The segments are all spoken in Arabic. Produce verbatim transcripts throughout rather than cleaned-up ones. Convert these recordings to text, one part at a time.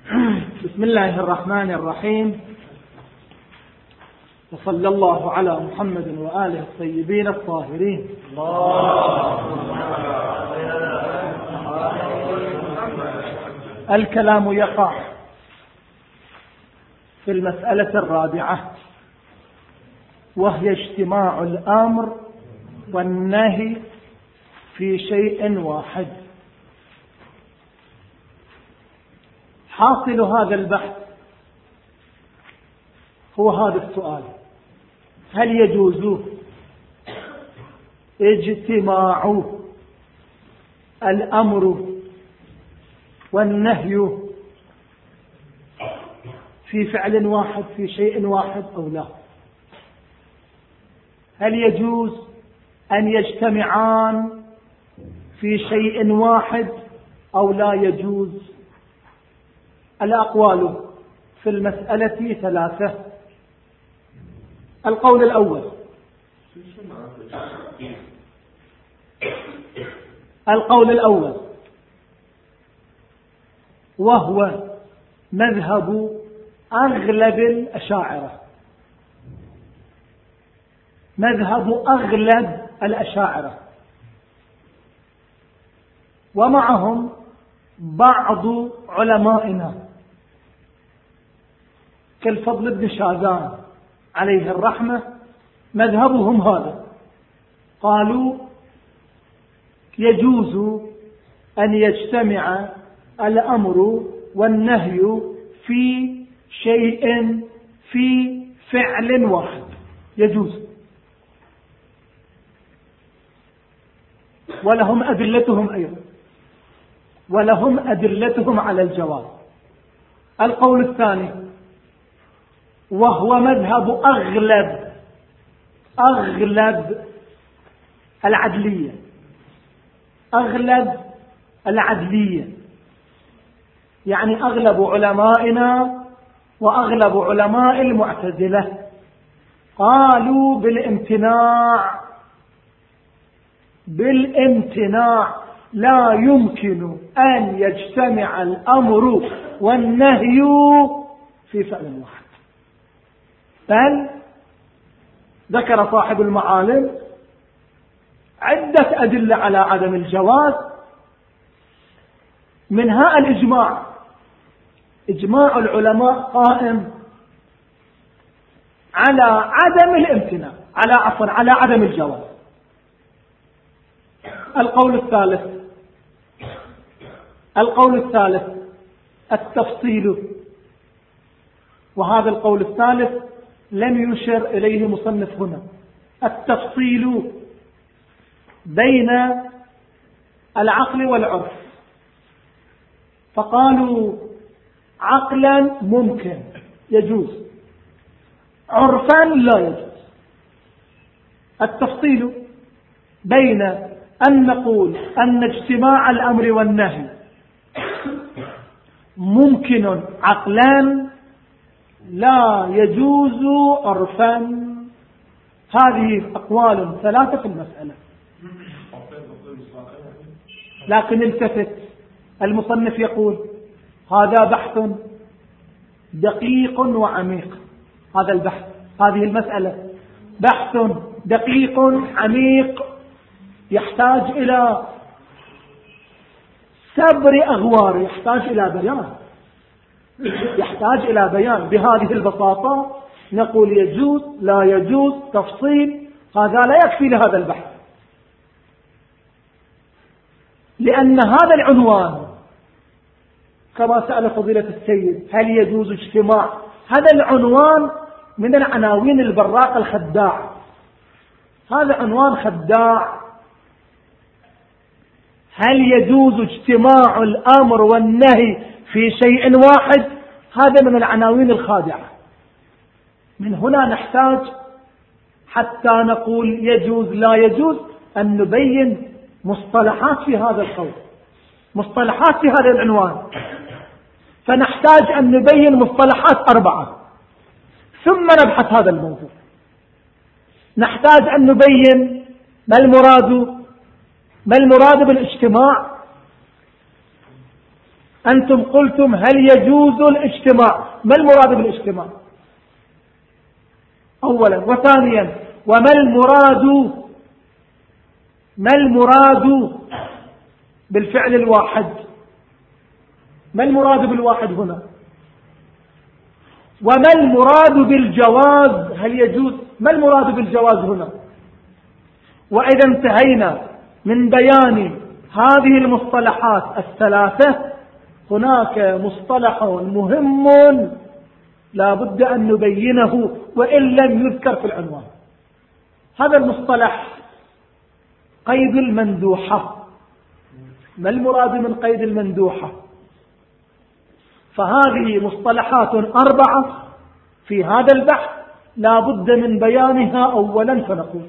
بسم الله الرحمن الرحيم، وصلى الله على محمد وآله الطيبين الطاهرين. الكلام يقع في المسألة الرابعة، وهي اجتماع الأمر والنهي في شيء واحد. حاصل هذا البحث هو هذا السؤال: هل يجوز اجتماع الأمر والنهي في فعل واحد في شيء واحد أو لا؟ هل يجوز أن يجتمعان في شيء واحد أو لا يجوز؟ الأقوال في المسألة ثلاثة. القول الأول القول الأول وهو مذهب أغلب الأشاعرة، مذهب أغلب الأشاعرة، ومعهم بعض علمائنا كالفضل بن شاذان عليه الرحمة، مذهبهم هذا. قالوا يجوز أن يجتمع الأمر والنهي في شيء في فعل واحد، يجوز، ولهم أدلتهم أيضا، ولهم أدلتهم على الجواز. القول الثاني وهو مذهب أغلب أغلب العدلية أغلب العدلية يعني أغلب علمائنا وأغلب علماء المعتزلة قالوا بالامتناع بالامتناع لا يمكن أن يجتمع الأمر والنهي في فعل واحد. بل ذكر صاحب المعالم عدة أدلة على عدم الجواز، منها الإجماع. إجماع العلماء قائم على عدم الامتناع، على عفوا على عدم الجواز. القول الثالث القول الثالث التفصيل، وهذا القول الثالث لم يشر إليه مصنف هنا. التفصيل بين العقل والعرف، فقالوا عقلا ممكن يجوز، عرفا لا يجوز. التفصيل بين أن نقول أن اجتماع الأمر والنهي ممكن عقلا لا يجوز عرفا. هذه أقوال ثلاثة في المسألة. لكن التفت المصنف يقول هذا بحث دقيق وعميق. هذا البحث، هذه المسألة بحث دقيق عميق، يحتاج إلى سبر أغوار، يحتاج إلى بيان، يحتاج إلى بيان. بهذه البساطة نقول يجوز لا يجوز تفصيل، هذا لا يكفي لهذا البحث، لأن هذا العنوان كما سأل فضيلة السيد هل يجوز اجتماع، هذا العنوان من العناوين البراق الخداع. هذا عنوان خداع. هل يجوز اجتماع الأمر والنهي في شيء واحد؟ هذا من العناوين الخادعة. من هنا نحتاج حتى نقول يجوز لا يجوز أن نبين مصطلحات في هذا القول، مصطلحات في هذا العنوان. فنحتاج أن نبين مصطلحات أربعة ثم نبحث هذا الموضوع. نحتاج أن نبين ما المراد ما المراد بالاجتماع، أنتم قلتم هل يجوز الاجتماع؟ ما المراد بالاجتماع أولا؟ وثانيا وما المراد ما المراد بالفعل الواحد؟ ما المراد بالواحد هنا؟ وما المراد بالجواز؟ هل يجوز؟ ما المراد بالجواز هنا؟ وإذا انتهينا من بيان هذه المصطلحات الثلاثة، هناك مصطلح مهم لا بد أن نبينه وإن لم يذكر في العنوان. هذا المصطلح قيد المندوحة. ما المراد من قيد المندوحة؟ فهذه مصطلحات أربعة في هذا البحث لا بد من بيانها أولا. فنقول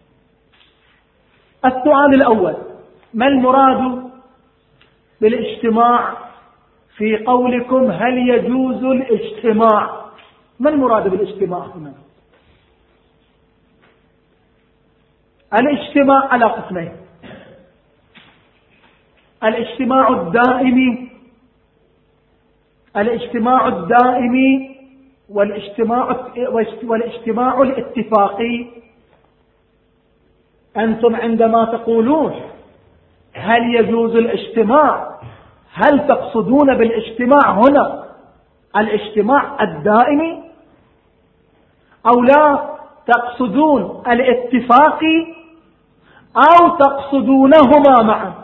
السؤال الأول: ما المراد بالاجتماع في قولكم هل يجوز الاجتماع؟ ما المراد بالاجتماع هنا؟ الاجتماع على قسمين: الاجتماع الدائمي الاجتماع الدائمي والاجتماع والاجتماع الاتفاقي. أنتم عندما تقولون هل يجوز الاجتماع، هل تقصدون بالاجتماع هنا الاجتماع الدائمي أو لا تقصدون الاتفاقي أو تقصدونهما معا؟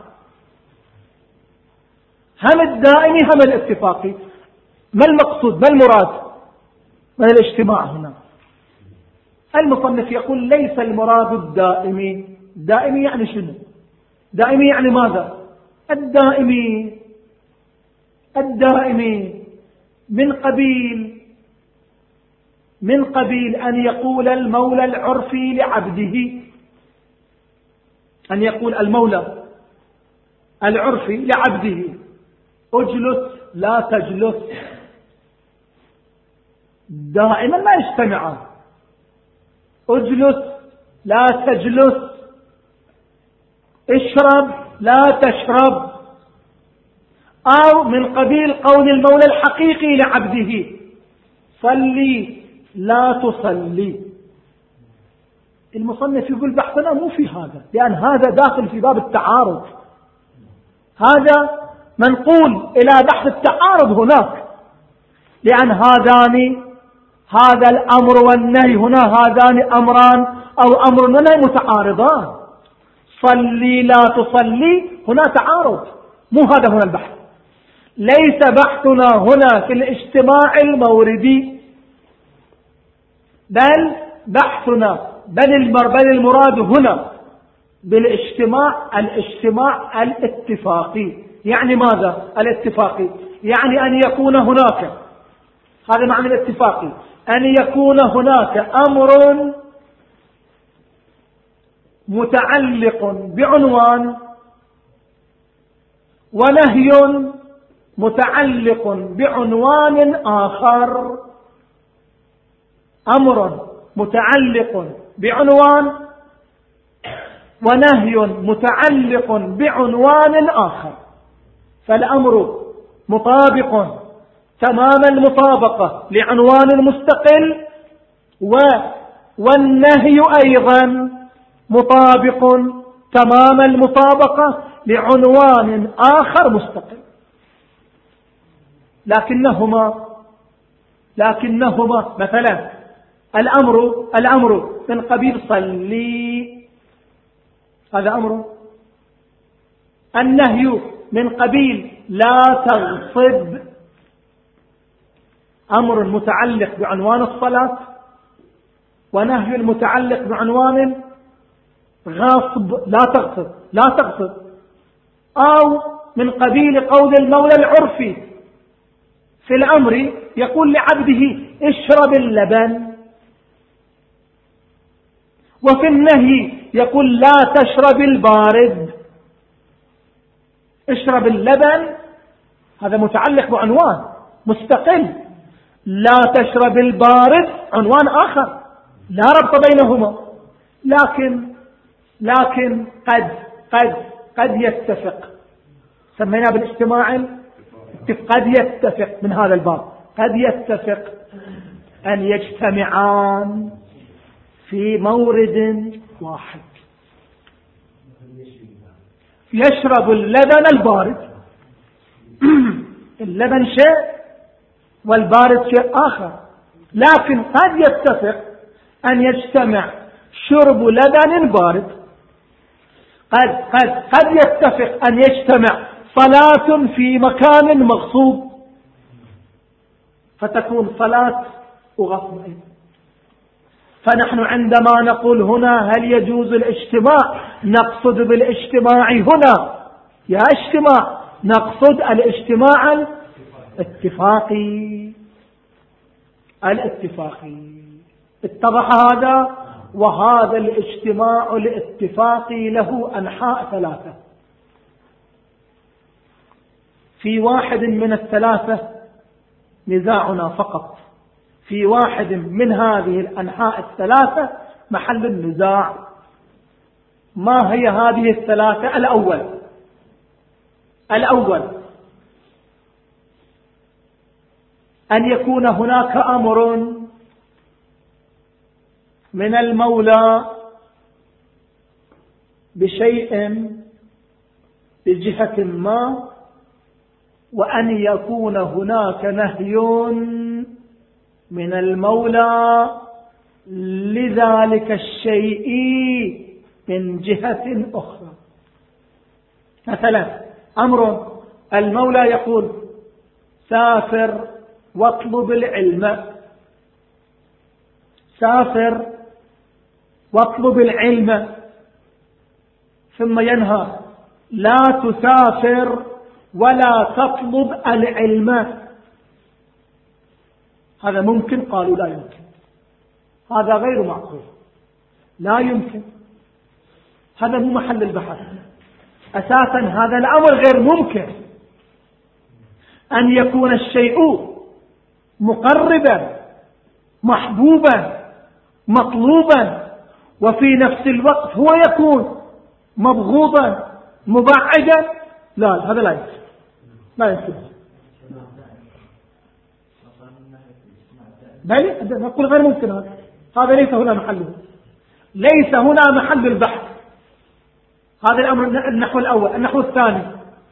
هم الدائمي هم الاتفاقي. ما المقصود؟ ما المراد من الاجتماع هنا؟ المصنف يقول ليس المراد الدائمي. الدائمي يعني شنو؟ دائمي يعني ماذا؟ الدائمي الدائمي من قبيل من قبيل أن يقول المولى العرفي لعبده، أن يقول المولى العرفي لعبده: اجلس لا تجلس. دائما ما يجتمعان. اجلس لا تجلس، اشرب لا تشرب. أو من قبيل قول المولى الحقيقي لعبده: صلي لا تصلي. المصنف يقول بحثنا مو في هذا، لأن هذا داخل في باب التعارض. هذا منقول إلى بحث التعارض هناك، لأن هذان هذا الأمر والنهي هنا هذان أمران أو أمر ونهي متعارضان. صلي لا تصلي هنا تعارض، مو هذا هنا البحث. ليس بحثنا هنا في الاجتماع الموردي، بل بحثنا بل بل المراد هنا بالاجتماع الاجتماع الاتفاقي. يعني ماذا الاتفاقي؟ يعني أن يكون هناك، هذا معنى الاتفاقي، أن يكون هناك أمر متعلق بعنوان ونهي متعلق بعنوان آخر. أمر متعلق بعنوان ونهي متعلق بعنوان آخر، فالأمر مطابق تمام المطابقة لعنوان مستقل، والنهي أيضا مطابق تمام المطابقة لعنوان آخر مستقل. لكنهما لكنهما مثلا الأمر الأمر من قبيل صلي، هذا أمر. النهي من قبيل لا تغصب، أمر متعلق بعنوان الصلاة، ونهي متعلق بعنوان غصب، لا تغصب لا تغصب. أو من قبيل قول المولى العرفي في الأمر يقول لعبده: اشرب اللبن، وفي النهي يقول: لا تشرب البارد. اشرب اللبن هذا متعلق بعنوان مستقل، لا تشرب البارد عنوان آخر لا ربط بينهما. لكن لكن قد قد قد يتفق، سميناه بالاجتماع قد يتفق من هذا الباب، قد يتفق أن يجتمعان في مورد واحد. يشرب اللبن البارد، اللبن شيء والبارد شيء آخر، لكن قد يتفق أن يجتمع شرب لبن بارد، قد, قد, قد يتفق أن يجتمع صلاة في مكان مغصوب فتكون صلاة وغصب. فنحن عندما نقول هنا هل يجوز الاجتماع نقصد بالاجتماع هنا يا اجتماع نقصد الاجتماع الاتفاقي الاتفاقي. اتضح هذا؟ وهذا الاجتماع الاتفاقي له أنحاء ثلاثة. في واحد من الثلاثة نزاعنا فقط، في واحد من هذه الأنحاء الثلاثة محل النزاع. ما هي هذه الثلاثة؟ الأول الأول أن يكون هناك أمر من المولى بشيء بجهة ما، وأن يكون هناك نهي من المولى لذلك الشيء من جهة أخرى. مثلا أمر المولى يقول سافر واطلب العلم، سافر واطلب العلم، ثم ينهى لا تسافر ولا تطلب العلم. هذا ممكن؟ قالوا لا يمكن، هذا غير معقول، لا يمكن، هذا مو محل البحث أساسا، هذا الأمر غير ممكن. أن يكون الشيء مقربا محبوبا مطلوبا وفي نفس الوقت هو يكون مبغوضا مبعدا، لا هذا لا يمكن، لا يمكن. بل نقول غير ممكن، هذا هذا ليس هنا محله، ليس هنا محل البحث. هذا الأمر النحو الأول. النحو الثاني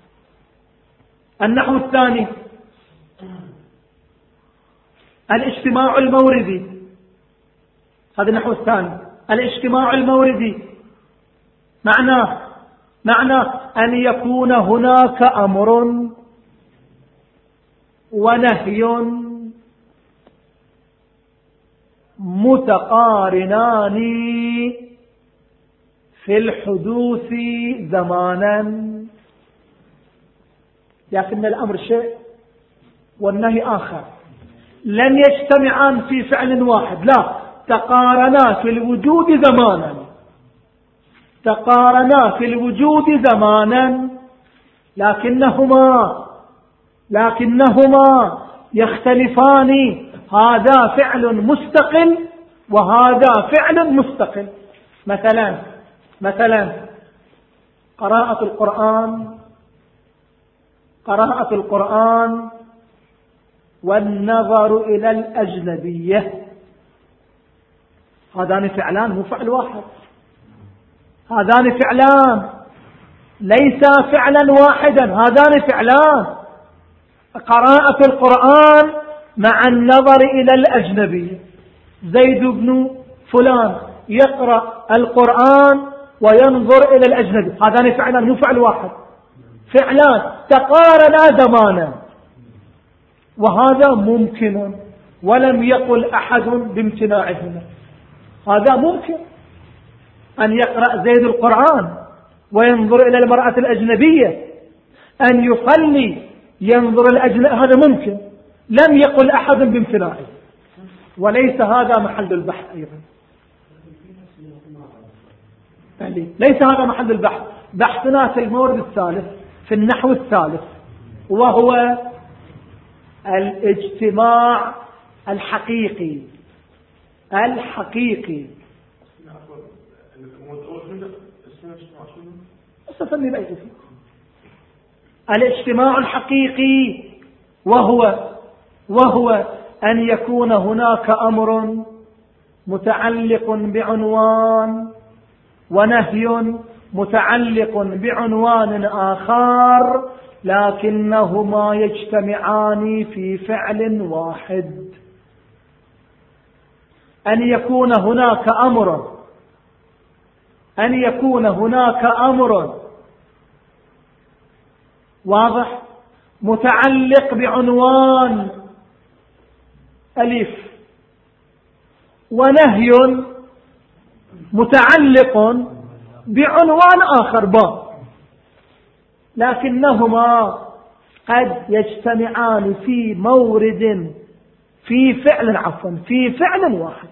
النحو الثاني الاجتماع الموردي. هذا النحو الثاني الاجتماع الموردي معناه معناه أن يكون هناك أمر ونهي متقارنان في الحدوث زمانا، لكن الأمر شيء والنهي آخر، لن يجتمعان في فعل واحد، لا، تقارنا في الوجود زمانا، تقارنا في الوجود زمانا، لكنهما لكنهما يختلفان، هذا فعل مستقل وهذا فعل مستقل. مثلا مثلا قراءة القرآن قراءة القرآن والنظر إلى الأجنبية، هذان فعلان مو فعل واحد، هذان فعلان ليس فعلا واحدا، هذان فعلان. قراءة القرآن مع النظر إلى الأجنبية، زيد بن فلان يقرأ القرآن وينظر إلى الأجنبي، هذان فعلان مو فعل واحد، فعلان تقارنا زمانا، وهذا ممكن ولم يقل أحد بامتناعهما. هذا ممكن أن يقرأ زيد القرآن وينظر إلى المرأة الأجنبية، أن يصلي ينظر الأجنبي، هذا ممكن، لم يقل أحد بامتناعه، وليس هذا محل البحث أيضا، ليس هذا محل البحث. بحثنا في المورد الثالث، في النحو الثالث، وهو الاجتماع الحقيقي الحقيقي الاجتماع الحقيقي وهو وهو أن يكون هناك أمر متعلق بعنوان ونهي متعلق بعنوان آخر، لكنهما يجتمعان في فعل واحد. أن يكون هناك أمر أن يكون هناك أمر واضح متعلق بعنوان ألف، ونهي متعلق بعنوان آخر باء، لكنهما قد يجتمعان في مورد في فعل عفوا في فعل واحد.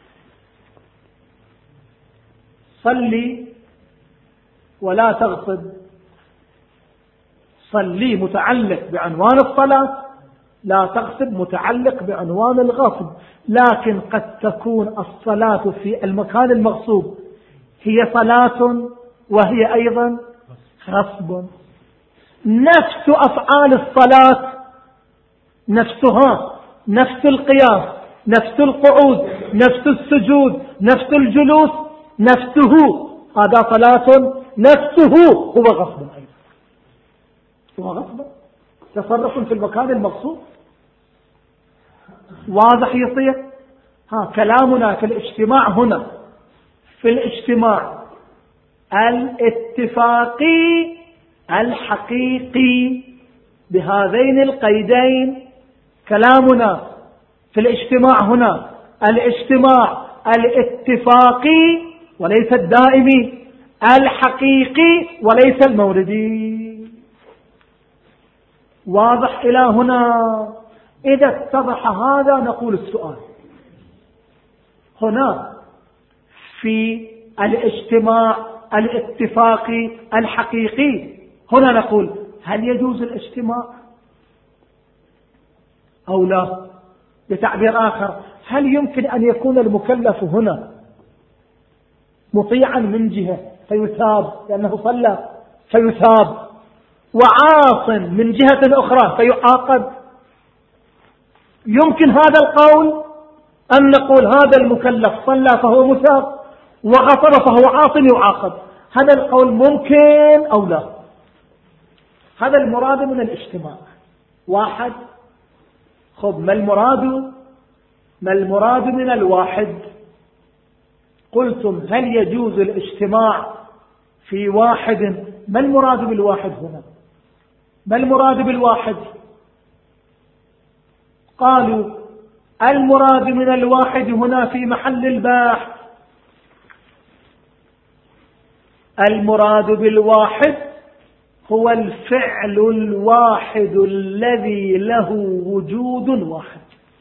صلي ولا تغصب، صلي متعلق بعنوان الصلاة، لا تغصب متعلق بعنوان الغصب، لكن قد تكون الصلاة في المكان المغصوب هي صلاة وهي أيضا غصب. نفس أفعال الصلاة نفسها، نفس القيام، نفس القعود، نفس السجود، نفس الجلوس، نفسه هذا صلاة، نفسه هو غصب أيضا، هو غصب تصرف في المكان المغصوب. واضح يصير؟ ها كلامنا في الاجتماع هنا، في الاجتماع الاتفاقي الحقيقي بهذين القيدين، كلامنا في الاجتماع هنا الاجتماع الاتفاقي وليس الدائمي، الحقيقي وليس الموردي. واضح إلى هنا؟ إذا اتضح هذا نقول السؤال هنا في الاجتماع الاتفاقي الحقيقي، هنا نقول هل يجوز الاجتماع أو لا؟ بتعبير آخر، هل يمكن أن يكون المكلف هنا مطيعا من جهة فيثاب لأنه صلى فيثاب، وعاص من جهة أخرى فيعاقب؟ يمكن هذا القول أن نقول هذا المكلف صلى فهو مثاب وغفر فهو عاص يعاقب؟ هذا القول ممكن أو لا؟ هذا المراد من الاجتماع. واحد. خذ ما المراد ما المراد من الواحد؟ قلتم هل يجوز الاجتماع في واحد؟ ما المراد بالواحد هنا؟ ما المراد بالواحد؟ قالوا المراد من الواحد هنا في محل الباحث، المراد بالواحد هو الفعل الواحد الذي له وجود واحد.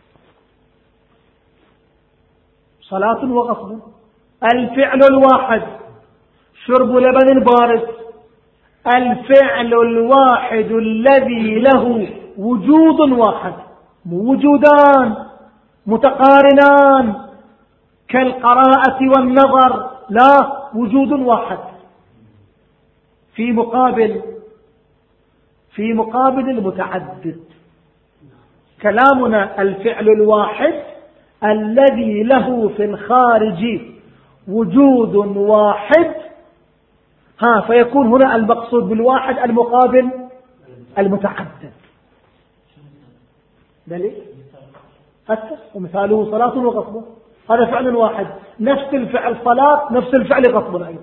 صلاة وغصب، الفعل الواحد، شرب لبن بارد، الفعل الواحد الذي له وجود واحد، وجودان متقارنان كالقراءة والنظر، لا، وجود واحد في مقابل في مقابل المتعدد. كلامنا الفعل الواحد الذي له في الخارج وجود واحد، ها فيكون هنا المقصود بالواحد المقابل المتعدد. دليل حتى ومثاله صلاة وغصب، هذا فعل واحد، نفس الفعل صلاة نفس الفعل غصب أيضا.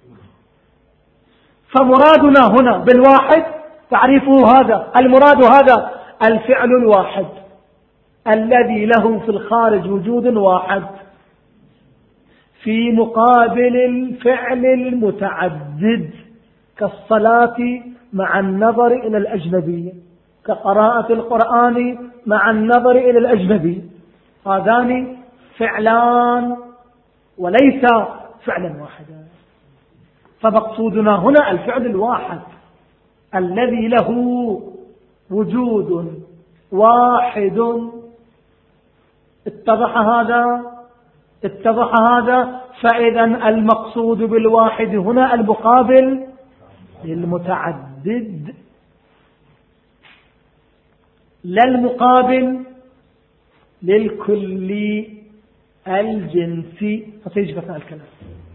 فمرادنا هنا بالواحد تعريفه هذا، المراد هذا الفعل الواحد الذي له في الخارج وجود واحد في مقابل الفعل المتعدد كالصلاة مع النظر إلى الأجنبي، كقراءة القرآن مع النظر إلى الأجنبي، هذان فعلان وليس فعلا واحدا. فمقصودنا هنا الفعل الواحد الذي له وجود واحد. اتضح هذا؟ اتضح هذا؟ فإذا المقصود بالواحد هنا المقابل للمتعدد. لا المقابل للكلي الجنسي، فتيجي أثناء الكلام.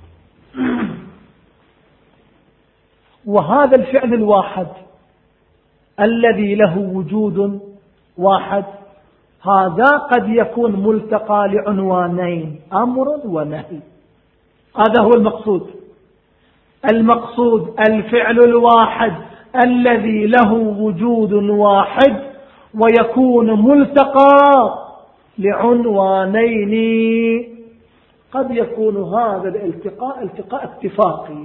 وهذا الفعل الواحد الذي له وجود واحد، هذا قد يكون ملتقى لعنوانين، أمر ونهي. هذا هو المقصود. المقصود الفعل الواحد الذي له وجود واحد ويكون ملتقى لعنوانين. قد يكون هذا الالتقاء التقاء اتفاقي،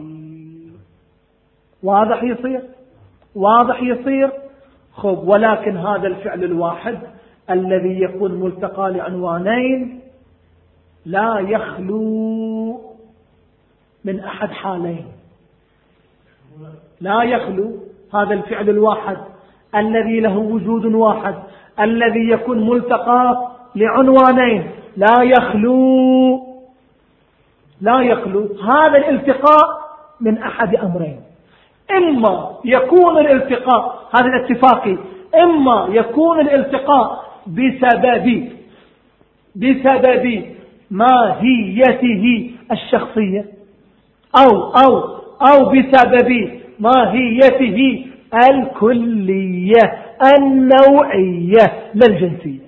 واضح يصير واضح يصير خب. ولكن هذا الفعل الواحد الذي يكون ملتقى لعنوانين لا يخلو من أحد حالين. لا يخلو هذا الفعل الواحد الذي له وجود واحد الذي يكون ملتقى لعنوانين، لا يخلو لا يخلو هذا الالتقاء من أحد أمرين. إما يكون الالتقاء هذا الاتفاقي، إما يكون الالتقاء بسبب بسبب ماهيته الشخصية، أو أو أو بسبب ماهيته الكلية النوعية لا الجنسية.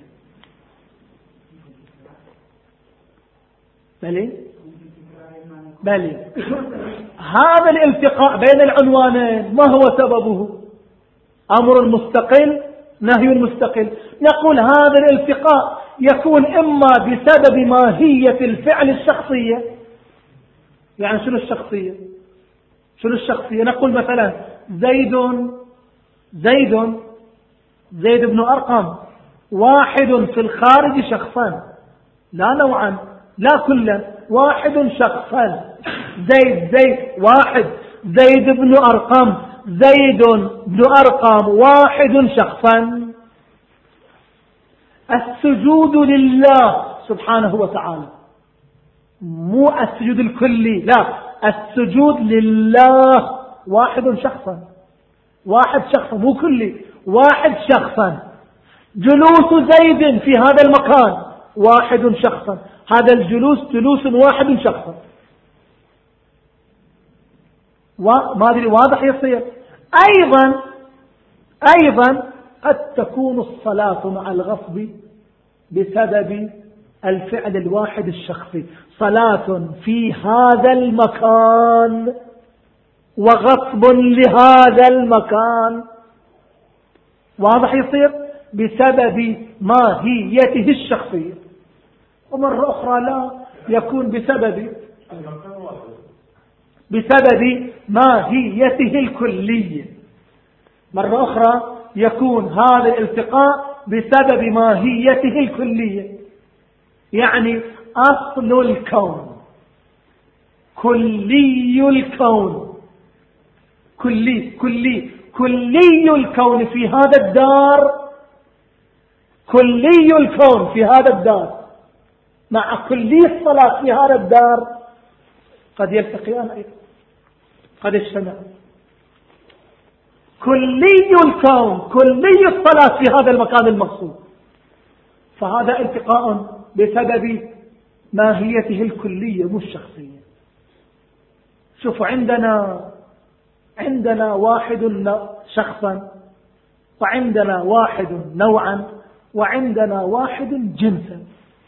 بلي بلي هذا الالتقاء بين العنوانين ما هو سببه؟ أمر مستقل، نهي مستقل. نقول هذا الالتقاء يكون إما بسبب ماهية الفعل الشخصية. يعني شنو الشخصية؟ شنو الشخصية؟ نقول مثلا زيد زيد زيد بن أرقم واحد في الخارج شخصان، لا نوعا لا كلا، واحد شخصان. زيد زيد واحد، زيد بن أرقم، زيد بن أرقم واحد شخصا. السجود لله سبحانه وتعالى، مو السجود الكلي، لا، السجود لله واحد شخصا، واحد شخصا مو كلي، واحد شخصا. جلوس زيد في هذا المكان واحد شخصا، هذا الجلوس جلوس واحد شخصا. وما أدري واضح يصير. أيضا أيضا قد تكون الصلاة مع الغصب بسبب الفعل الواحد الشخصي، صلاة في هذا المكان وغصب لهذا المكان، واضح يصير بسبب ماهيته الشخصية. ومرة أخرى لا، يكون بسبب بسبب ماهيته الكلية. مرة أخرى يكون هذا الالتقاء بسبب ماهيته الكلية، يعني أصل الكون، كلي الكون، كلي كلي كلي الكون في هذا الدار، كلي الكون في هذا الدار مع كلي الصلاة في هذا الدار قد يلتقيان أيضا، قد اجتمع. كلي الكون كلي الصلاة في هذا المكان المقصود، فهذا التقاء بسبب ماهيته الكلية مش الشخصية. شوفوا، عندنا عندنا واحد شخصا، وعندنا واحد نوعا، وعندنا واحد جنسا.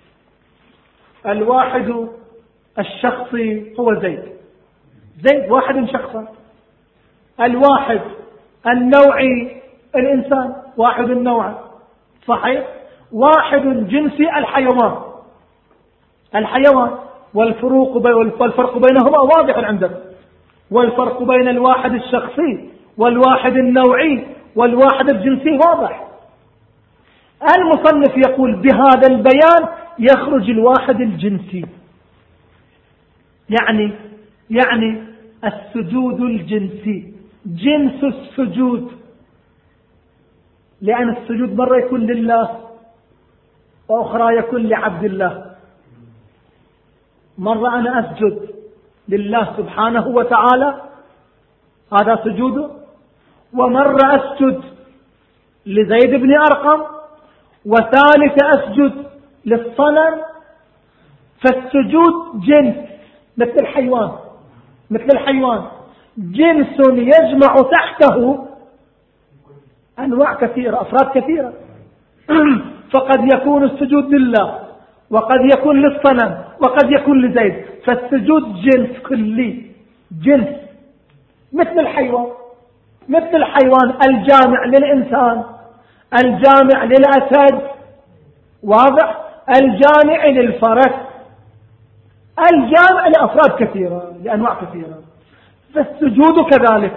الواحد الشخصي هو زيد، زيد واحد شخصا. الواحد النوعي الإنسان، واحد النوع، صحيح. واحد جنسي الحيوان، الحيوان. والفروق والفرق بينهما واضح عندك، والفرق بين الواحد الشخصي والواحد النوعي والواحد الجنسي واضح. المصنف يقول بهذا البيان يخرج الواحد الجنسي، يعني يعني السجود الجنسي، جنس السجود، لأن السجود مرة يكون لله وأخرى يكون لعبد الله. مرة أنا أسجد لله سبحانه وتعالى، هذا سجوده، ومرة أسجد لزيد بن أرقم، وثالث أسجد للصنم، فالسجود جنس مثل الحيوان، مثل الحيوان جنس يجمع تحته أنواع كثيرة، أفراد كثيرة. فقد يكون السجود لله، وقد يكون للصنم، وقد يكون لزيد. فالسجود جنس كلي، جنس مثل الحيوان، مثل الحيوان الجامع للإنسان، الجامع للأسد، واضح، الجامع للفرس، الجامع لأفراد كثيرة، لأنواع كثيرة. فالسجود كذلك.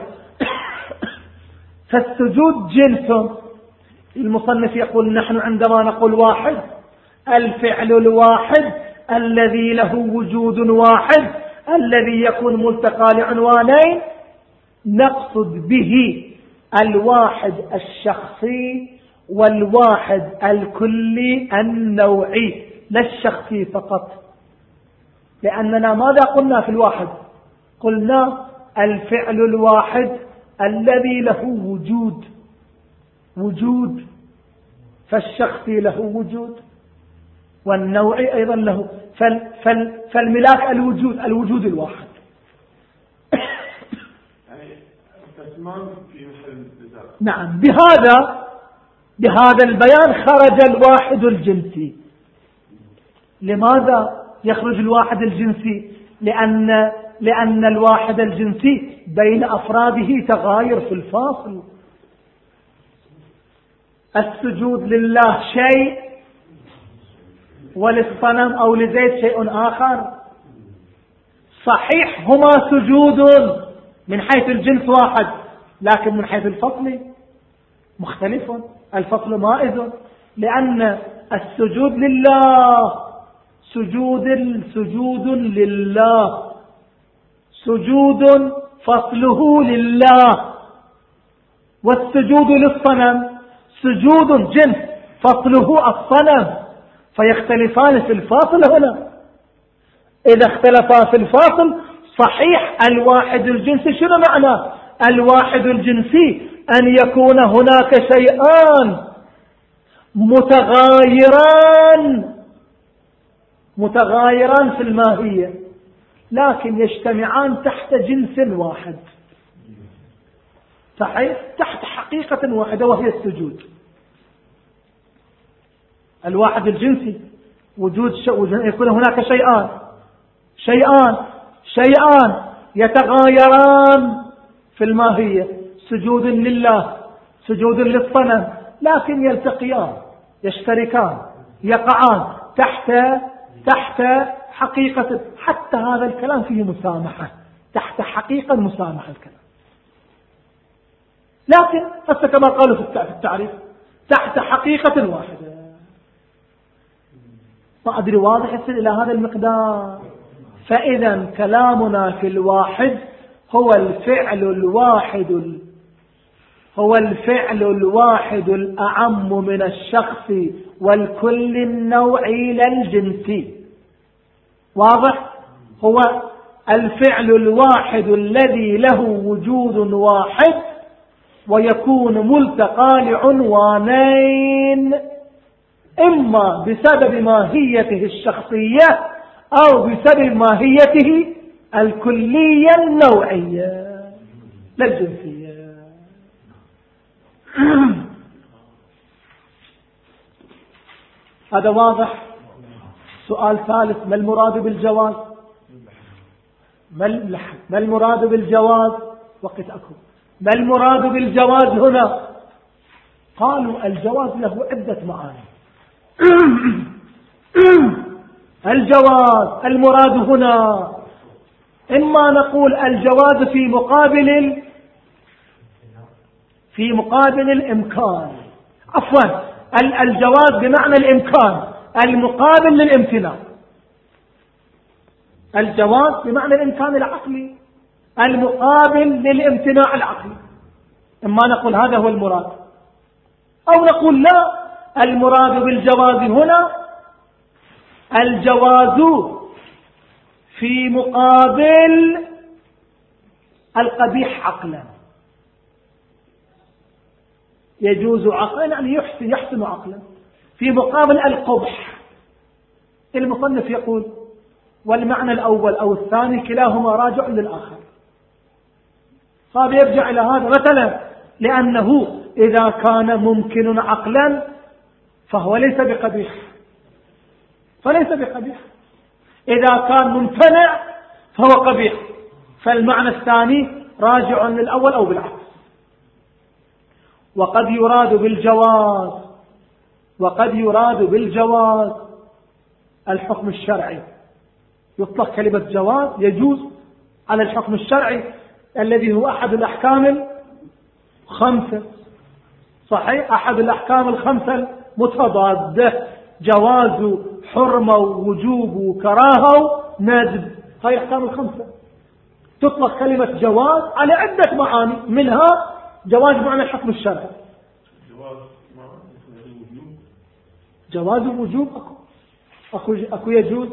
فالسجود جنس. المصنف يقول نحن عندما نقول واحد، الفعل الواحد الذي له وجود واحد الذي يكون ملتقى لعنوانين، نقصد به الواحد الشخصي والواحد الكلي النوعي، لا الشخصي فقط. لأننا ماذا قلنا في الواحد؟ قلنا الفعل الواحد الذي له وجود، وجود، فالشخصي له وجود والنوعي أيضا له. فال فال فالملاك الوجود، الوجود الواحد. نعم. بهذا بهذا البيان خرج الواحد الجنسي. لماذا يخرج الواحد الجنسي؟ لأن لأن الواحد الجنسي بين أفراده تغاير في الفاصل. السجود لله شيء، وللصنم أو لزيد شيء آخر. صحيح هما سجود من حيث الجنس واحد، لكن من حيث الفصل مختلف، الفصل مائز. لأن السجود لله سجود سجود لله، سجود فصله لله. والسجود للصنم سجود جنس فصله الصنم، فيختلفان في الفاصل. هنا إذا اختلفا في الفاصل صحيح الواحد الجنسي. شنو معنى الواحد الجنسي؟ أن يكون هناك شيئان متغايران متغايران في الماهية، لكن يجتمعان تحت جنس واحد، صحيح، تحت حقيقة واحدة وهي السجود. الواحد الجنسي وجود يكون هناك شيئان شيئان شيئان يتغايران في الماهية، سجود لله، سجود للصنم، لكن يلتقيان، يشتركان، يقعان تحت تحت حقيقة. حتى هذا الكلام فيه مسامحة، تحت حقيقة مسامحة الكلام. لكن حتى كما قالوا في التعريف تحت حقيقة واحدة. ما أدري واضح يصل إلى هذا المقدار. فإذا كلامنا في الواحد هو الفعل الواحد هو الفعل الواحد الأعم من الشخص والكل النوعي لا الجنسي. واضح؟ هو الفعل الواحد الذي له وجود واحد ويكون ملتقى لعنوانين، إما بسبب ماهيته الشخصية أو بسبب ماهيته الكلية النوعية لا الجنسية. هذا واضح. سؤال ثالث: ما المراد بالجواز؟ ما المراد بالجواز؟ وقت أكو. ما المراد بالجواز هنا؟ قالوا الجواز له عدة معاني. الجواز المراد هنا إما نقول الجواز في مقابل في مقابل الإمكان، عفوا الجواز بمعنى الإمكان المقابل للامتناع. الجواز بمعنى الإمكان العقلي المقابل للامتناع العقلي. إما نقول هذا هو المراد، أو نقول لا، المراد بالجواز هنا الجواز في مقابل القبيح عقلا. يجوز عقلا يعني يحسن يحسن عقلا، في مقابل القبح المصنف يقول والمعنى الأول أو الثاني كلاهما راجع للآخر. هذا يرجع إلى هذا مثلا لأنه إذا كان ممكن عقلا فهو ليس بقبيح، فليس بقبيح. إذا كان ممتنع فهو قبيح، فالمعنى الثاني راجع للأول أو بالعكس. وقد يراد بالجواز وقد يراد بالجواز الحكم الشرعي. يطلق كلمة جواز يجوز على الحكم الشرعي الذي هو أحد الأحكام الخمسة، صحيح، أحد الأحكام الخمسة المتضادة، جواز حرمة ووجوب وكراهة وندب، هاي الأحكام الخمسة. تطلق كلمة جواز على عدة معاني، منها جواز معنى الحكم الشرعي. جواز وجوب أكو أكو, أكو يجوز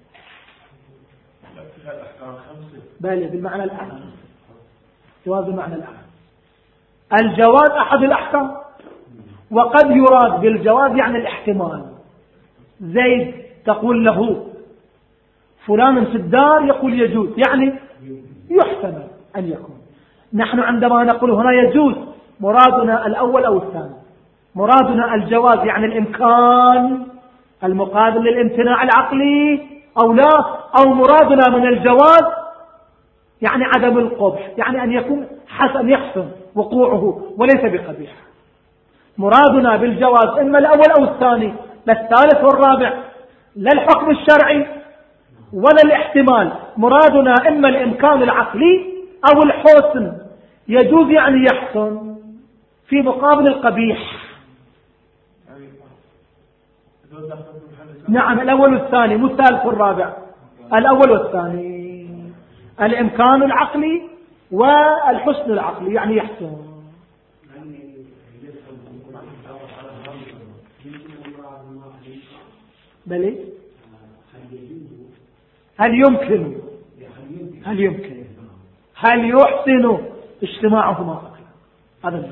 بل بالمعنى الأعلى، جواز المعنى الأعلى. الجواز أحد الأحكام. وقد يراد بالجواز يعني الاحتمال. زيد تقول له فلان في الدار، يقول يجوز، يعني يحتمل أن يكون. نحن عندما نقول هنا يجوز مرادنا الأول أو الثاني. مرادنا الجواز يعني الإمكان المقابل للامتناع العقلي أو لا، أو مرادنا من الجواز يعني عدم القبح، يعني أن يكون حسن يحسن وقوعه وليس بقبيح. مرادنا بالجواز إما الأول أو الثاني، لا الثالث والرابع، لا الحكم الشرعي ولا الاحتمال. مرادنا إما الإمكان العقلي أو الحسن. يجوز يعني يحسن في مقابل القبيح. نعم، الأول والثاني، مو الثالث والرابع، الأول والثاني، الإمكان العقلي والحسن العقلي يعني يحسن. بلي هل يمكن هل يمكن هل يحسن اجتماعهما؟ هذا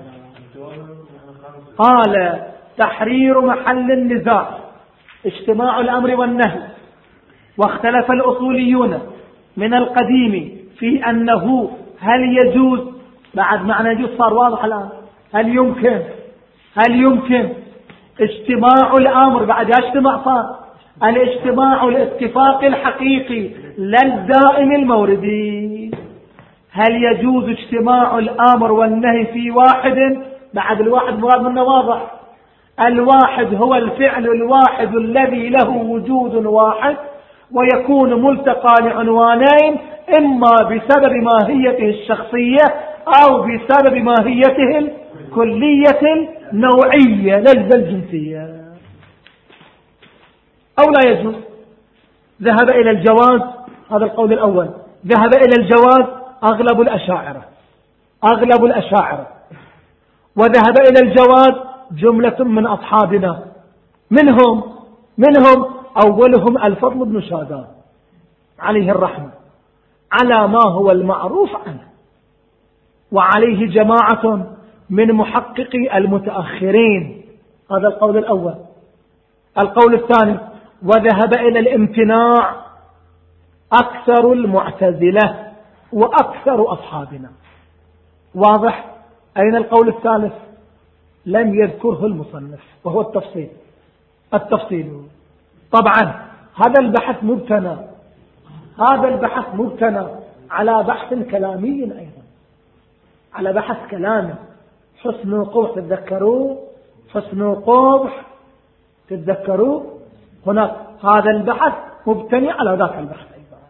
قال تحرير محل النزاع اجتماع الأمر والنهي. واختلف الأصوليون من القديم في أنه هل يجوز، بعد معنى يجوز صار واضح الآن، هل يمكن هل يمكن اجتماع الأمر، بعد اجتماع صار الاجتماع الاتفاق الحقيقي لا الدائم الموردي. هل يجوز اجتماع الأمر والنهي في واحد؟ بعد الواحد مراد منه واضح، الواحد هو الفعل الواحد الذي له وجود واحد ويكون ملتقى لعنوانين، إما بسبب ماهيته الشخصية أو بسبب ماهيته الكلية النوعية ليس الجنسية. أو لا يجوز. ذهب إلى الجواز، هذا القول الأول، ذهب إلى الجواز أغلب الأشاعرة أغلب الأشاعرة وذهب إلى الجواز جملة من أصحابنا، منهم منهم أولهم الفضل بن شادان عليه الرحمة، على ما هو المعروف عنه، وعليه جماعة من محققي المتأخرين. هذا القول الأول. القول الثاني، وذهب إلى الامتناع أكثر المعتزلة وأكثر أصحابنا. واضح؟ أين القول الثالث؟ لم يذكره المصنف، وهو التفصيل التفصيل طبعا هذا البحث مبتنى هذا البحث مبتنى على بحث كلامي أيضا، على بحث كلامي. حسن وقبح تتذكروا، حسن وقبح تتذكروا هناك. هذا البحث مبتني على ذاك البحث أيضا.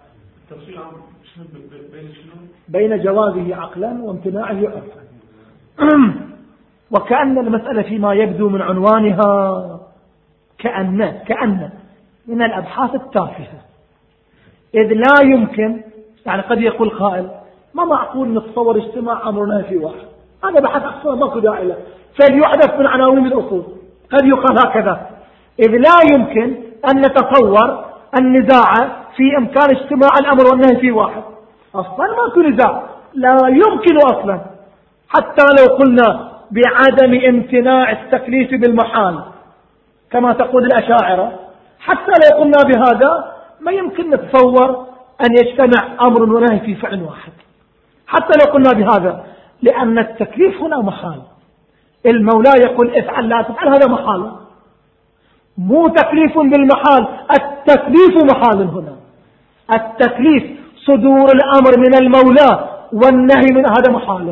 بين جوازه عقلا وامتناعه عرفا. وكأن المسألة فيما يبدو من عنوانها كأن كأن من الأبحاث التافهة، إذ لا يمكن، يعني قد يقول قائل ما معقول نتصور اجتماع أمرنا في واحد، هذا بحث أحسن ما داعي له، فليحدث من عناوين الأصول. قد يقال هكذا، إذ لا يمكن أن نتصور النزاع في إمكان اجتماع الأمر والنهي في واحد. أصلا ما كل نزاع، لا يمكن أصلا، حتى لو قلنا بعدم امتناع التكليف بالمحال كما تقول الأشاعرة. حتى لو قلنا بهذا ما يمكن نتصور أن يجتمع أمر ونهي في فعل واحد، حتى لو قلنا بهذا، لأن التكليف هنا محال. المولى يقول افعل لا تفعل، هذا محال، مو تكليف بالمحال، التكليف محال هنا. التكليف صدور الأمر من المولى والنهي من هذا محال،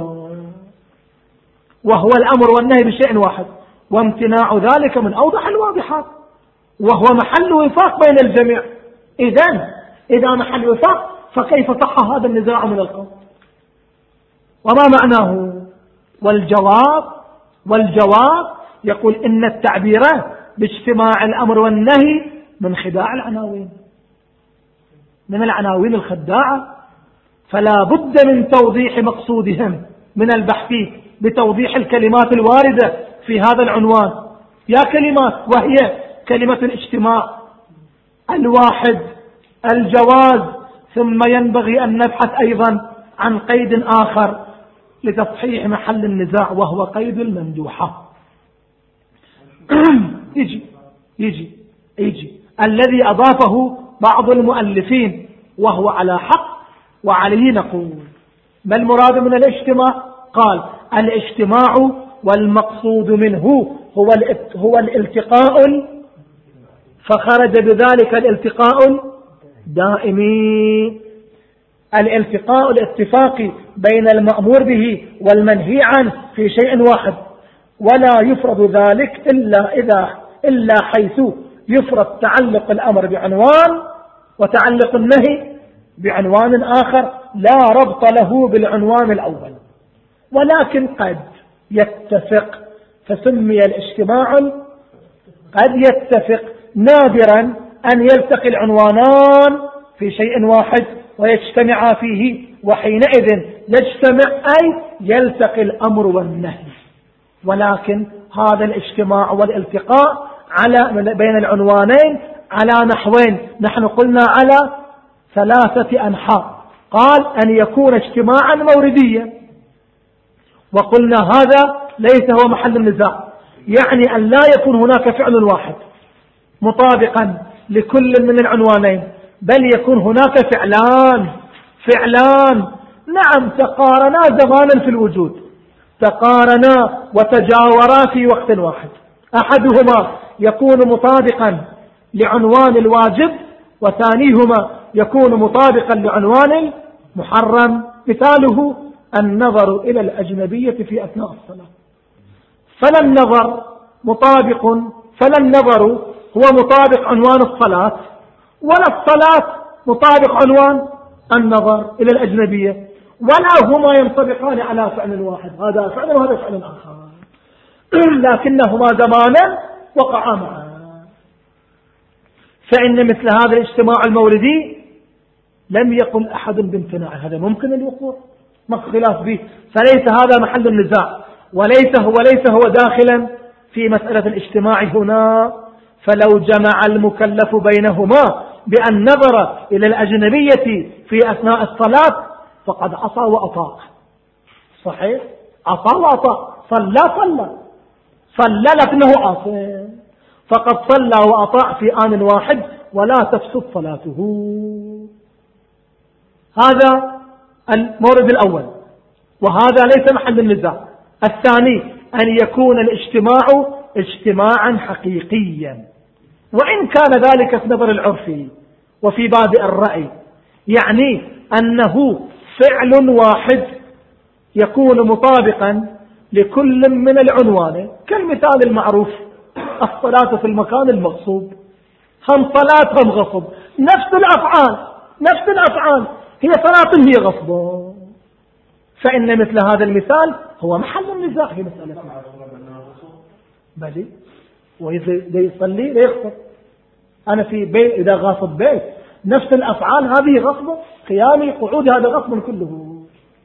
وهو الأمر والنهي بشيء واحد، وامتناع ذلك من أوضح الواضحات، وهو محل وفاق بين الجميع. إذن إذا محل وفاق فكيف صح هذا النزاع من القول؟ وما معناه؟ والجواب والجواب يقول إن التعبيرات باجتماع الأمر والنهي من خداع العناوين، من العناوين الخداعة، فلا بد من توضيح مقصودهم من البحث بتوضيح الكلمات الواردة في هذا العنوان. يا كلمات، وهي كلمة الاجتماع، الواحد، الجواز، ثم ينبغي أن نبحث أيضا عن قيد آخر لتصحيح محل النزاع، وهو قيد الممدوحة. يجي يجي يجي الذي أضافه بعض المؤلفين، وهو على حق، وعليه نقول: ما المراد من الاجتماع؟ قال: الاجتماع والمقصود منه هو هو الالتقاء، فخرج بذلك الالتقاء الدائمي، الالتقاء الاتفاقي بين المأمور به والمنهي عنه في شيء واحد، ولا يفرض ذلك إلا إذا إلا حيث يفرض تعلق الأمر بعنوان وتعلق النهي بعنوان آخر لا ربط له بالعنوان الأول، ولكن قد يتفق، فسمي الاجتماع قد يتفق. نادرا أن يلتقي العنوانان في شيء واحد ويجتمعا فيه، وحينئذ يجتمع أي يلتقي الأمر والنهي. ولكن هذا الاجتماع والالتقاء على بين العنوانين على نحوين، نحن قلنا على ثلاثة أنحاء. قال: أن يكون اجتماعا مورديا، وقلنا هذا ليس هو محل النزاع، يعني أن لا يكون هناك فعل واحد مطابقا لكل من العنوانين، بل يكون هناك فعلان فعلان نعم تقارنا زمانا في الوجود، تقارنا وتجاورا في وقت واحد، أحدهما يكون مطابقا لعنوان الواجب، وثانيهما يكون مطابقا لعنوان المحرم. مثاله النظر إلى الأجنبية في أثناء الصلاة، فلا النظر مطابق فلا النظر هو مطابق عنوان الصلاة، ولا الصلاة مطابق عنوان النظر إلى الأجنبية، ولا هما ينطبقان على فعل واحد، هذا فعل وهذا فعل آخر، لكنهما زمانا وقعا معا. فإن مثل هذا الاجتماع الموردي لم يقل أحد بامتناع، هذا ممكن الوقوع، ما خلاف به، فليس هذا محل النزاع، وليس هو ليس هو داخلا في مسألة الاجتماع هنا. فلو جمع المكلف بينهما بأن نظر إلى الأجنبية في أثناء الصلاة فقد عصى وأطاع. صحيح، عصى وأطاع، صلى صلى صلى لكنه عصى، فقد صلى وأطاع في آن واحد ولا تفسد صلاته. هذا المورد الأول، وهذا ليس محل النزاع. الثاني أن يكون الاجتماع اجتماعا حقيقيا، وإن كان ذلك في نظر العرفي وفي باب الرأي، يعني أنه فعل واحد يكون مطابقا لكل من العنوان، كالمثال المعروف: الصلاة في المكان المغصوب، هم صلاة هم غصب، نفس الأفعال نفس الأفعال هي صلاة هي غصب. فإن مثل هذا المثال هو محل النزاع في مسألة بلي، وإذا يصلي لا يغصب. أنا في بيت إذا غاصب بيت، نفس الأفعال هذه غصب، قيامي قعود هذا غصب كله.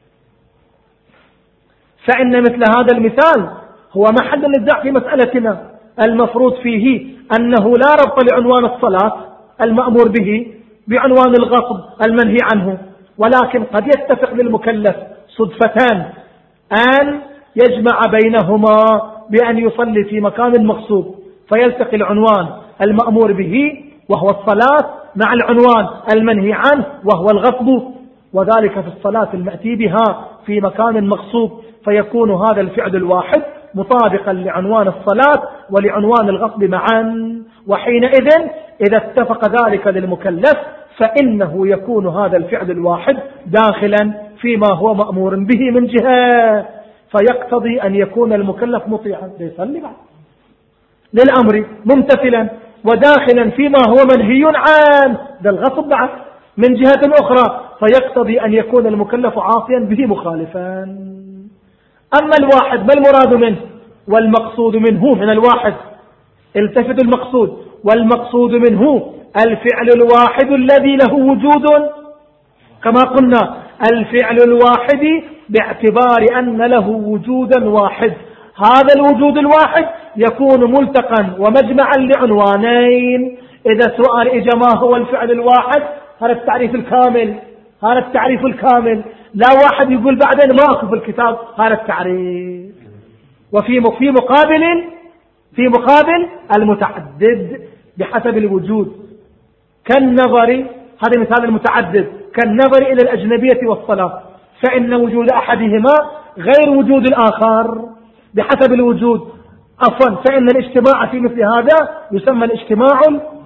فإن مثل هذا المثال هو محل النزاع في مسألتنا، المفروض فيه أنه لا ربط لعنوان الصلاة المأمور به بعنوان الغصب المنهي عنه، ولكن قد يتفق للمكلف صدفتان أن يجمع بينهما بأن يصلي في مكان مغصوب، فيلتقي العنوان المأمور به وهو الصلاة مع العنوان المنهي عنه وهو الغصب، وذلك في الصلاة المأتي بها في مكان مغصوب، فيكون هذا الفعل الواحد مطابقا لعنوان الصلاة ولعنوان الغصب معا. وحينئذ إذا اتفق ذلك للمكلف فإنه يكون هذا الفعل الواحد داخلا فيما هو مأمور به من جهة، فيقتضي أن يكون المكلف مطيعا ليصلي بعد للأمر ممتثلا، وداخلا فيما هو منهي عنه للغصب بعد من جهة أخرى، فيقتضي أن يكون المكلف عاصيا به مخالفا. أما الواحد ما المراد منه والمقصود منه؟ من الواحد التفت المقصود، والمقصود منه الفعل الواحد الذي له وجود، كما قلنا الفعل الواحد باعتبار أن له وجودا واحد. هذا الوجود الواحد يكون ملتقا ومجمعا لعنوانين. إذا سؤال إجا ما هو الفعل الواحد، هذا التعريف الكامل، هذا التعريف الكامل، لا واحد يقول بعدين ما أكو في الكتاب هذا التعريف. وفي في مقابل في مقابل المتعدد بحسب الوجود، كالنظر، هذا مثال المتعدد، كالنظر إلى الأجنبية والصلاة، فإن وجود أحدهما غير وجود الآخر بحسب الوجود. عفوا، فإن الاجتماع في مثل هذا يسمى الاجتماع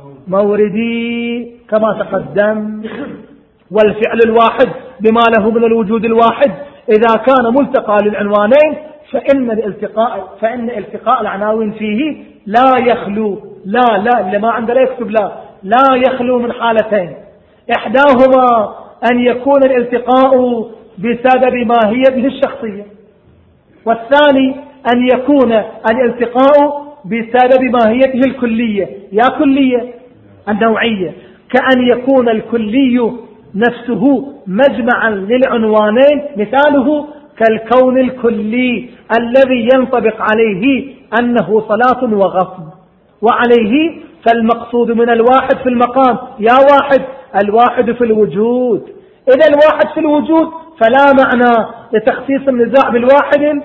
الموردي كما تقدم. والفعل الواحد بما له من الوجود الواحد إذا كان ملتقى للعنوانين فإن الالتقاء فإن التقاء العناوين فيه لا يخلو، لا لا اللي ما عنده لا يكتب لا لا يخلو من حالتين: إحداهما أن يكون الالتقاء بسبب ماهيته الشخصية، والثاني أن يكون الالتقاء بسبب ماهيته الكلية، يا كلية النوعية، كأن يكون الكلي نفسه مجمعا للعنوانين، مثاله كالكون الكلي الذي ينطبق عليه أنه صلاة وغصب، وعليه فالمقصود من الواحد في المقام يا واحد الواحد في الوجود. إذا الواحد في الوجود فلا معنى لتخصيص النزاع بالواحد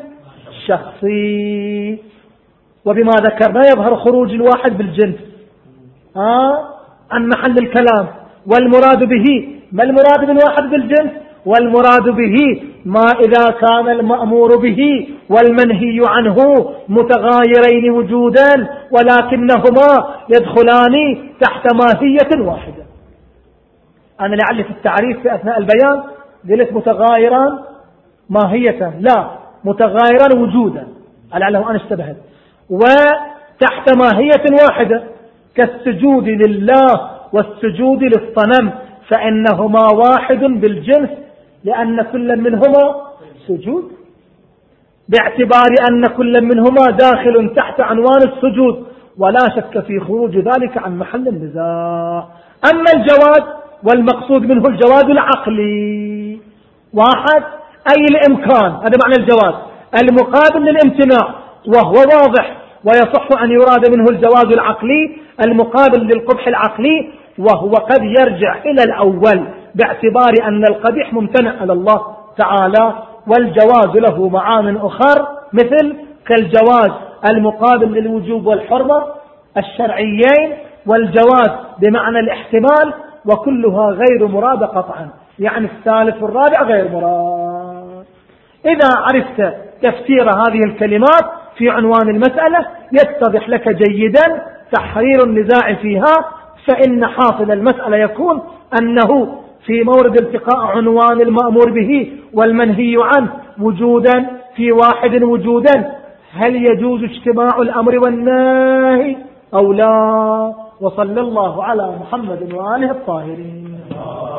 الشخصي. وبما ذكرنا يظهر خروج الواحد بالجنس آه عن محل الكلام. والمراد به ما المراد بالواحد بالجنس؟ والمراد به ما إذا كان المأمور به والمنهي عنه متغايرين وجودا ولكنهما يدخلان تحت ماهية واحدة. أنا لعلي في التعريف في أثناء البيان قلت متغايران ماهية، لا، متغايران وجودا، لعله أنا اشتبهت. وتحت ماهية واحدة كالسجود لله والسجود للصنم، فإنهما واحد بالجنس لأن كل منهما سجود، باعتبار أن كل منهما داخل تحت عنوان السجود، ولا شك في خروج ذلك عن محل النزاع. أما الجواز والمقصود منه الجواز العقلي واحد، أي الإمكان، هذا معنى الجواز، المقابل للامتناع، وهو واضح ويصح أن يراد منه الجواز العقلي المقابل للقبح العقلي، وهو قد يرجع إلى الأول باعتبار أن القبيح ممتنع على الله تعالى، والجواز له معان أخر مثل كالجواز المقابل للوجوب والحرمة الشرعيين، والجواز بمعنى الاحتمال، وكلها غير مراد قطعا، يعني الثالث والرابع غير مراد. إذا عرفت تفسير هذه الكلمات في عنوان المسألة يتضح لك جيدا تحرير النزاع فيها، فإن حاصل المسألة يكون أنه في مورد التقاء عنوان المأمور به والمنهي عنه وجودا في واحد وجودا، هل يجوز اجتماع الأمر والنهي أو لا؟ وصلى الله على محمد وآله الطاهرين.